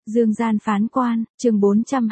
Dương gian phán quan, chương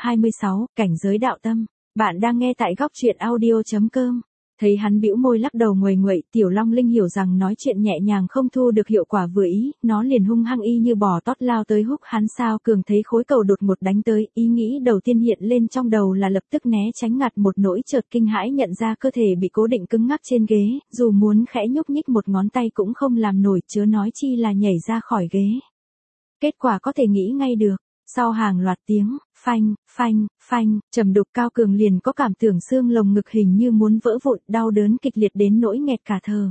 426, cảnh giới đạo tâm. Bạn đang nghe tại góc truyện audio.com. Thấy hắn bĩu môi lắc đầu nguầy nguậy, Tiểu Long Linh hiểu rằng nói chuyện nhẹ nhàng không thu được hiệu quả vừa ý, nó liền hung hăng y như bò tót lao tới húc hắn. Sao Cường thấy khối cầu đột ngột đánh tới, ý nghĩ đầu tiên hiện lên trong đầu là lập tức né tránh, ngặt một nỗi chợt kinh hãi nhận ra cơ thể bị cố định cứng ngắc trên ghế, dù muốn khẽ nhúc nhích một ngón tay cũng không làm nổi, chớ nói chi là nhảy ra khỏi ghế. Kết quả có thể nghĩ ngay được. Sau hàng loạt tiếng, phanh, phanh, phanh, trầm đục, Cao Cường liền có cảm tưởng xương lồng ngực hình như muốn vỡ vụn, đau đớn kịch liệt đến nỗi nghẹt cả thở.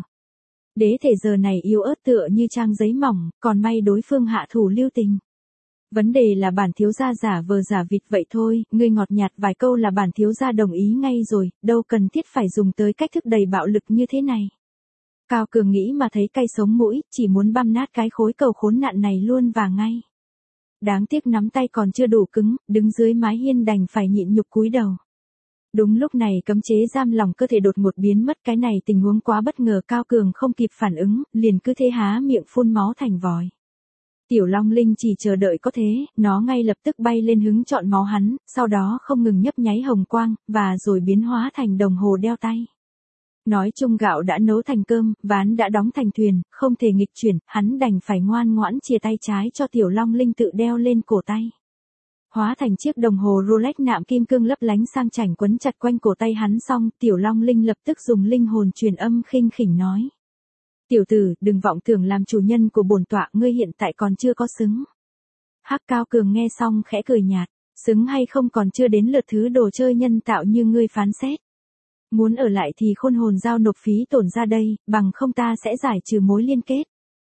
Đế thể giờ này yếu ớt tựa như trang giấy mỏng, còn may đối phương hạ thủ lưu tình. Vấn đề là bản thiếu gia giả vờ giả vịt vậy thôi, ngươi ngọt nhạt vài câu là bản thiếu gia đồng ý ngay rồi, đâu cần thiết phải dùng tới cách thức đầy bạo lực như thế này. Cao Cường nghĩ mà thấy cay sống mũi, chỉ muốn băm nát cái khối cầu khốn nạn này luôn và ngay. Đáng tiếc nắm tay còn chưa đủ cứng, đứng dưới mái hiên đành phải nhịn nhục cúi đầu. Đúng lúc này cấm chế giam lòng cơ thể đột ngột biến mất, cái này tình huống quá bất ngờ, Cao Cường không kịp phản ứng, liền cứ thế há miệng phun máu thành vòi. Tiểu Long Linh chỉ chờ đợi có thế, nó ngay lập tức bay lên hứng chọn máu hắn, sau đó không ngừng nhấp nháy hồng quang, và rồi biến hóa thành đồng hồ đeo tay. Nói chung gạo đã nấu thành cơm, ván đã đóng thành thuyền, không thể nghịch chuyển, hắn đành phải ngoan ngoãn chìa tay trái cho Tiểu Long Linh tự đeo lên cổ tay. Hóa thành chiếc đồng hồ Rolex nạm kim cương lấp lánh sang chảnh quấn chặt quanh cổ tay hắn xong, Tiểu Long Linh lập tức dùng linh hồn truyền âm khinh khỉnh nói. Tiểu tử, đừng vọng tưởng làm chủ nhân của bổn tọa, ngươi hiện tại còn chưa có xứng. Hắc. Cao Cường nghe xong khẽ cười nhạt, xứng hay không còn chưa đến lượt thứ đồ chơi nhân tạo như ngươi phán xét. Muốn ở lại thì khôn hồn giao nộp phí tổn ra đây, bằng không ta sẽ giải trừ mối liên kết.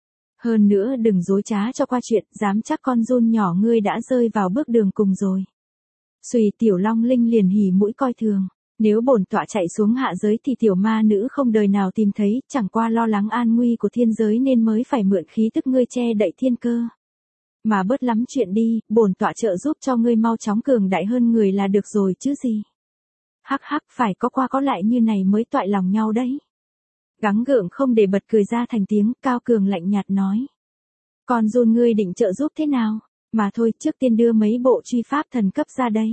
Hơn nữa đừng dối trá cho qua chuyện, dám chắc con giun nhỏ ngươi đã rơi vào bước đường cùng rồi. Xuy. Tiểu Long Linh liền hỉ mũi coi thường. Nếu bổn tọa chạy xuống hạ giới thì tiểu ma nữ không đời nào tìm thấy, chẳng qua lo lắng an nguy của thiên giới nên mới phải mượn khí tức ngươi che đậy thiên cơ. Mà bớt lắm chuyện đi, bổn tọa trợ giúp cho ngươi mau chóng cường đại hơn người là được rồi chứ gì. Hắc hắc, phải có qua có lại như này mới toại lòng nhau đấy. Gắng gượng không để bật cười ra thành tiếng, Cao Cường lạnh nhạt nói. Còn giun ngươi định trợ giúp thế nào? Mà thôi, trước tiên đưa mấy bộ truy pháp thần cấp ra đây.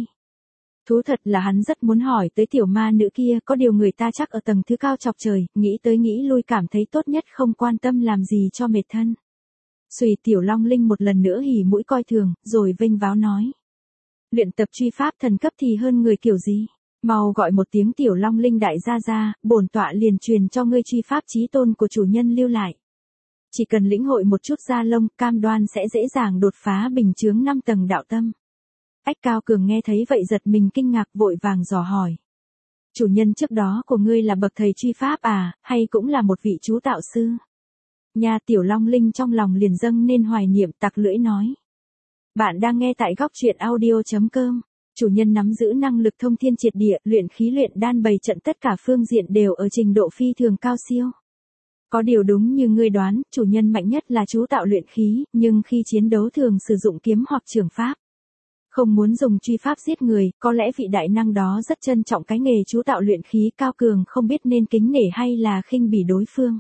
Thú thật là hắn rất muốn hỏi tới tiểu ma nữ kia, có điều người ta chắc ở tầng thứ cao chọc trời, nghĩ tới nghĩ lui cảm thấy tốt nhất không quan tâm làm gì cho mệt thân. Xuy. Tiểu Long Linh một lần nữa hỉ mũi coi thường, rồi vênh váo nói. Luyện tập truy pháp thần cấp thì hơn người kiểu gì? Mau gọi một tiếng Tiểu Long Linh đại gia ra, bổn tọa liền truyền cho ngươi truy pháp chí tôn của chủ nhân lưu lại. Chỉ cần lĩnh hội một chút da lông, cam đoan sẽ dễ dàng đột phá bình chướng 5 tầng đạo tâm. Ách. Cao Cường nghe thấy vậy giật mình kinh ngạc, vội vàng dò hỏi. Chủ nhân trước đó của ngươi là bậc thầy truy pháp à, hay cũng là một vị chú tạo sư? Nhà. Tiểu Long Linh trong lòng liền dâng nên hoài niệm, tặc lưỡi nói. Bạn đang nghe tại góc truyện audio.com. Chủ nhân nắm giữ năng lực thông thiên triệt địa, luyện khí luyện đan bày trận tất cả phương diện đều ở trình độ phi thường cao siêu. Có điều đúng như ngươi đoán, chủ nhân mạnh nhất là chú tạo luyện khí, nhưng khi chiến đấu thường sử dụng kiếm hoặc trường pháp. Không muốn dùng truy pháp giết người, có lẽ vị đại năng đó rất trân trọng cái nghề chú tạo luyện khí. Cao Cường không biết nên kính nể hay là khinh bỉ đối phương.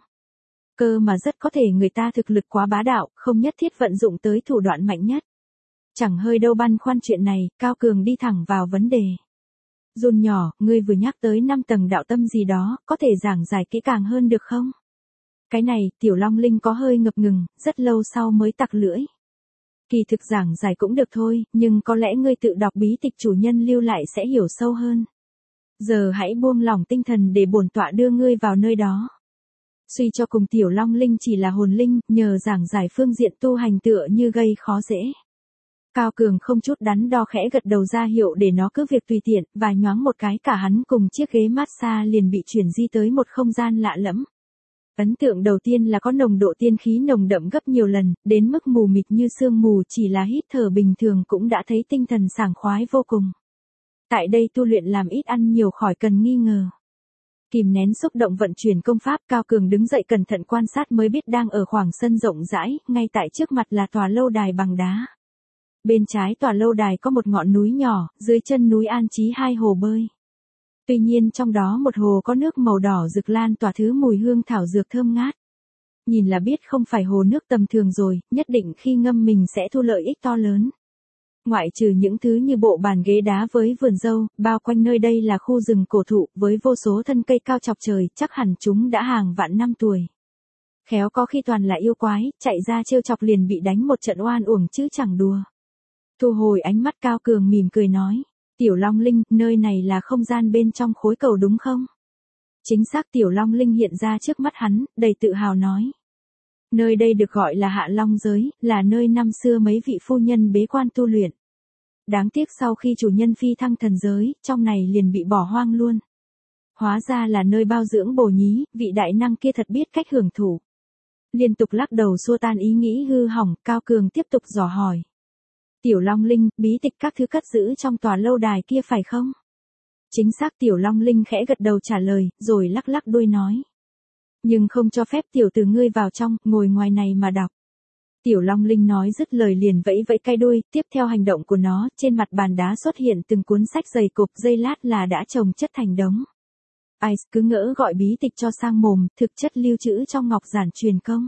Cơ mà rất có thể người ta thực lực quá bá đạo, không nhất thiết vận dụng tới thủ đoạn mạnh nhất. Chẳng hơi đâu băn khoăn chuyện này, Cao Cường đi thẳng vào vấn đề. Giun nhỏ, ngươi vừa nhắc tới 5 tầng đạo tâm gì đó, có thể giảng giải kỹ càng hơn được không? Cái này, Tiểu Long Linh có hơi ngập ngừng, rất lâu sau mới tặc lưỡi. Kỳ thực giảng giải cũng được thôi, nhưng có lẽ ngươi tự đọc bí tịch chủ nhân lưu lại sẽ hiểu sâu hơn. Giờ hãy buông lỏng tinh thần để bổn tọa đưa ngươi vào nơi đó. Suy cho cùng Tiểu Long Linh chỉ là hồn linh, nhờ giảng giải phương diện tu hành tựa như gây khó dễ. Cao Cường không chút đắn đo khẽ gật đầu ra hiệu để nó cứ việc tùy tiện, và nhoáng một cái cả hắn cùng chiếc ghế massage liền bị chuyển di tới một không gian lạ lẫm. Ấn tượng đầu tiên là có nồng độ tiên khí nồng đậm gấp nhiều lần, đến mức mù mịt như sương mù, chỉ là hít thở bình thường cũng đã thấy tinh thần sảng khoái vô cùng. Tại đây tu luyện làm ít ăn nhiều khỏi cần nghi ngờ. Kìm nén xúc động vận chuyển công pháp, Cao Cường đứng dậy cẩn thận quan sát mới biết đang ở khoảng sân rộng rãi, ngay tại trước mặt là tòa lâu đài bằng đá. Bên trái tòa lâu đài có một ngọn núi nhỏ, dưới chân núi an trí 2 hồ bơi. Tuy nhiên trong đó một hồ có nước màu đỏ rực lan tỏa thứ mùi hương thảo dược thơm ngát. Nhìn là biết không phải hồ nước tầm thường rồi, nhất định khi ngâm mình sẽ thu lợi ích to lớn. Ngoại trừ những thứ như bộ bàn ghế đá với vườn dâu, bao quanh nơi đây là khu rừng cổ thụ với vô số thân cây cao chọc trời, chắc hẳn chúng đã hàng vạn năm tuổi. Khéo có khi toàn là yêu quái, chạy ra trêu chọc liền bị đánh một trận oan uổng chứ chẳng đùa. Thu hồi ánh mắt Cao Cường mỉm cười nói, Tiểu Long Linh, nơi này là không gian bên trong khối cầu đúng không? Chính xác. Tiểu Long Linh hiện ra trước mắt hắn, đầy tự hào nói. Nơi đây được gọi là Hạ Long Giới, là nơi năm xưa mấy vị phu nhân bế quan tu luyện. Đáng tiếc sau khi chủ nhân phi thăng thần giới, trong này liền bị bỏ hoang luôn. Hóa ra là nơi bao dưỡng bồ nhí, vị đại năng kia thật biết cách hưởng thụ. Liên tục lắc đầu xua tan ý nghĩ hư hỏng, Cao Cường tiếp tục dò hỏi. Tiểu Long Linh, bí tịch các thứ cất giữ trong tòa lâu đài kia phải không? Chính xác. Tiểu Long Linh khẽ gật đầu trả lời, rồi lắc lắc đuôi nói. Nhưng không cho phép tiểu tử ngươi vào trong, ngồi ngoài này mà đọc. Tiểu Long Linh nói dứt lời liền vẫy vẫy cái đuôi, tiếp theo hành động của nó, trên mặt bàn đá xuất hiện từng cuốn sách dày cộp, giây lát là đã chồng chất thành đống. Ice cứ ngỡ gọi bí tịch cho sang mồm, thực chất lưu trữ trong ngọc giản truyền công.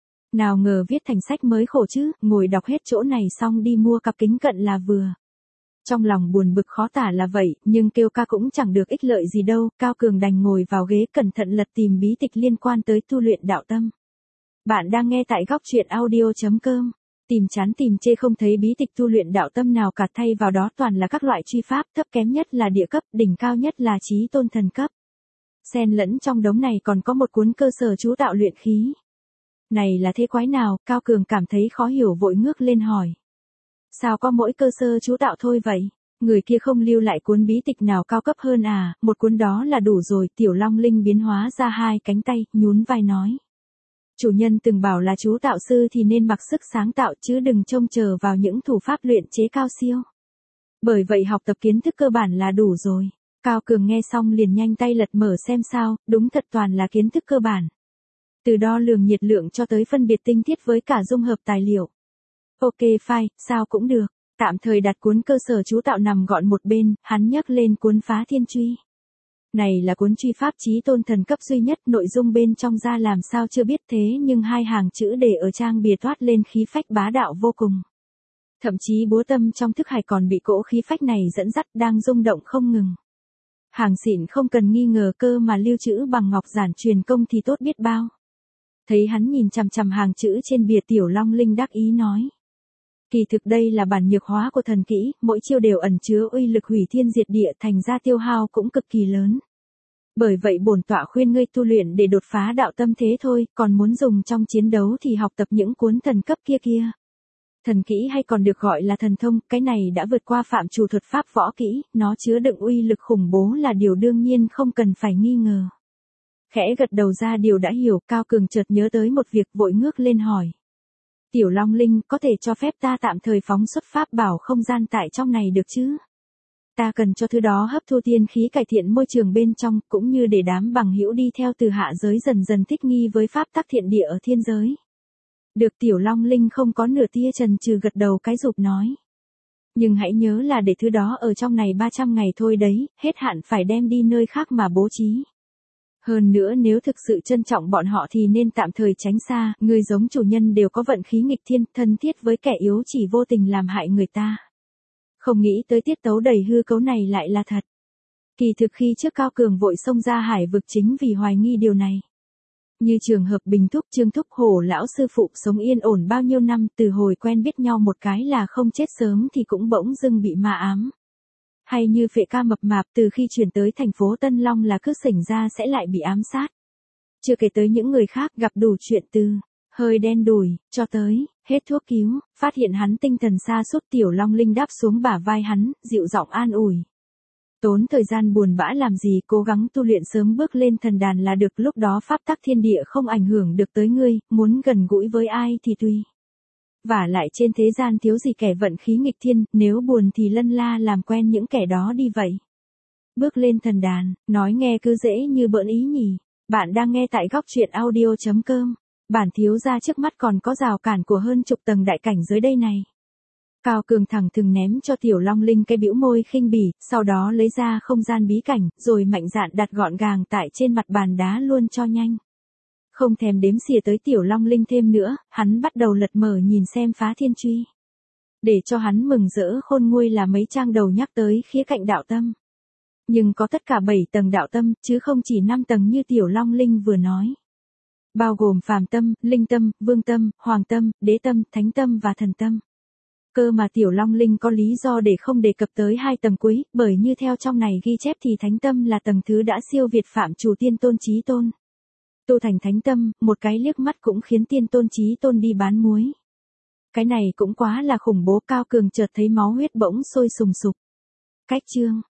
Nào ngờ viết thành sách mới khổ chứ, ngồi đọc hết chỗ này xong đi mua cặp kính cận là vừa. Trong lòng buồn bực khó tả là vậy, nhưng kêu ca cũng chẳng được ích lợi gì đâu, Cao Cường đành ngồi vào ghế cẩn thận lật tìm bí tịch liên quan tới tu luyện đạo tâm. Bạn đang nghe tại góc truyện audio.com. Tìm chán tìm chê không thấy bí tịch tu luyện đạo tâm nào cả, thay vào đó toàn là các loại truy pháp, thấp kém nhất là địa cấp, đỉnh cao nhất là chí tôn thần cấp. Xen lẫn trong đống này còn có một cuốn cơ sở chú tạo luyện khí. Này là thế quái nào? Cao Cường cảm thấy khó hiểu vội ngước lên hỏi. Sao có mỗi cơ sơ chú tạo thôi vậy? Người kia không lưu lại cuốn bí tịch nào cao cấp hơn à? Một cuốn đó là đủ rồi. Tiểu Long Linh biến hóa ra hai cánh tay, nhún vai nói. Chủ nhân từng bảo là chú tạo sư thì nên mặc sức sáng tạo chứ đừng trông chờ vào những thủ pháp luyện chế cao siêu. Bởi vậy học tập kiến thức cơ bản là đủ rồi. Cao Cường nghe xong liền nhanh tay lật mở xem sao, đúng thật toàn là kiến thức cơ bản. Từ đo lường nhiệt lượng cho tới phân biệt tinh tiết với cả dung hợp tài liệu. Ok fine, sao cũng được. Tạm thời đặt cuốn cơ sở chú tạo nằm gọn một bên, hắn nhấc lên cuốn Phá Thiên Truy. Này là cuốn truy pháp chí tôn thần cấp duy nhất, nội dung bên trong ra làm sao chưa biết thế nhưng hai hàng chữ để ở trang bìa toát lên khí phách bá đạo vô cùng. Thậm chí búa tâm trong thức hải còn bị cỗ khí phách này dẫn dắt đang rung động không ngừng. Hàng xịn không cần nghi ngờ, cơ mà lưu trữ bằng ngọc giản truyền công thì tốt biết bao. Thấy hắn nhìn chằm chằm hàng chữ trên bìa, Tiểu Long Linh đắc ý nói. Kỳ thực đây là bản nhược hóa của thần kỹ, mỗi chiêu đều ẩn chứa uy lực hủy thiên diệt địa, thành ra tiêu hao cũng cực kỳ lớn. Bởi vậy bổn tọa khuyên ngươi tu luyện để đột phá đạo tâm thế thôi, còn muốn dùng trong chiến đấu thì học tập những cuốn thần cấp kia. Thần kỹ hay còn được gọi là thần thông, cái này đã vượt qua phạm trù thuật pháp võ kỹ, nó chứa đựng uy lực khủng bố là điều đương nhiên không cần phải nghi ngờ. Khẽ gật đầu ra điều đã hiểu, Cao Cường chợt nhớ tới một việc vội ngước lên hỏi. Tiểu Long Linh, có thể cho phép ta tạm thời phóng xuất pháp bảo không gian tại trong này được chứ? Ta cần cho thứ đó hấp thu tiên khí cải thiện môi trường bên trong, cũng như để đám bằng hữu đi theo từ hạ giới dần dần thích nghi với pháp tắc thiện địa ở thiên giới. Được. Tiểu Long Linh không có nửa tia chần chừ gật đầu cái rụp nói. Nhưng hãy nhớ là để thứ đó ở trong này 300 ngày thôi đấy, hết hạn phải đem đi nơi khác mà bố trí. Hơn nữa nếu thực sự trân trọng bọn họ thì nên tạm thời tránh xa, người giống chủ nhân đều có vận khí nghịch thiên, thân thiết với kẻ yếu chỉ vô tình làm hại người ta. Không nghĩ tới tiết tấu đầy hư cấu này lại là thật. Kỳ thực khi trước Cao Cường vội xông ra hải vực chính vì hoài nghi điều này. Như trường hợp Bình Thúc, Trương Thúc, Hổ lão sư phụ sống yên ổn bao nhiêu năm, từ hồi quen biết nhau một cái là không chết sớm thì cũng bỗng dưng bị ma ám. Hay như Phệ Ca mập mạp, từ khi chuyển tới thành phố Tân Long là cứ xỉnh ra sẽ lại bị ám sát. Chưa kể tới những người khác gặp đủ chuyện từ hơi đen đủi cho tới hết thuốc cứu, phát hiện hắn tinh thần sa sút. Tiểu Long Linh đáp xuống bả vai hắn, dịu giọng an ủi. Tốn thời gian buồn bã làm gì, cố gắng tu luyện sớm bước lên thần đàn là được, lúc đó pháp tắc thiên địa không ảnh hưởng được tới ngươi, muốn gần gũi với ai thì tùy. Vả lại trên thế gian thiếu gì kẻ vận khí nghịch thiên, nếu buồn thì lân la làm quen những kẻ đó đi vậy. Bước lên thần đàn, nói nghe cứ dễ như bỡn ý nhỉ. Bạn đang nghe tại góc truyện audio.com. Bản thiếu gia trước mắt còn có rào cản của hơn chục tầng đại cảnh giới đây này. Cao Cường thẳng thừng ném cho Tiểu Long Linh cái bĩu môi khinh bỉ, sau đó lấy ra không gian bí cảnh, rồi mạnh dạn đặt gọn gàng tại trên mặt bàn đá luôn cho nhanh. Không thèm đếm xỉa tới Tiểu Long Linh thêm nữa, hắn bắt đầu lật mở nhìn xem Phá Thiên Truy. Để cho hắn mừng rỡ khôn nguôi là mấy trang đầu nhắc tới khía cạnh đạo tâm. Nhưng có tất cả 7 tầng đạo tâm, chứ không chỉ 5 tầng như Tiểu Long Linh vừa nói. Bao gồm phàm tâm, linh tâm, vương tâm, hoàng tâm, đế tâm, thánh tâm và thần tâm. Cơ mà Tiểu Long Linh có lý do để không đề cập tới 2 tầng cuối, bởi như theo trong này ghi chép thì thánh tâm là tầng thứ đã siêu việt phạm chủ tiên tôn chí tôn. Tu thành thánh tâm, một cái liếc mắt cũng khiến tiên tôn chí tôn đi bán muối. Cái này cũng quá là khủng bố, Cao Cường chợt thấy máu huyết bỗng sôi sùng sục. Cách chương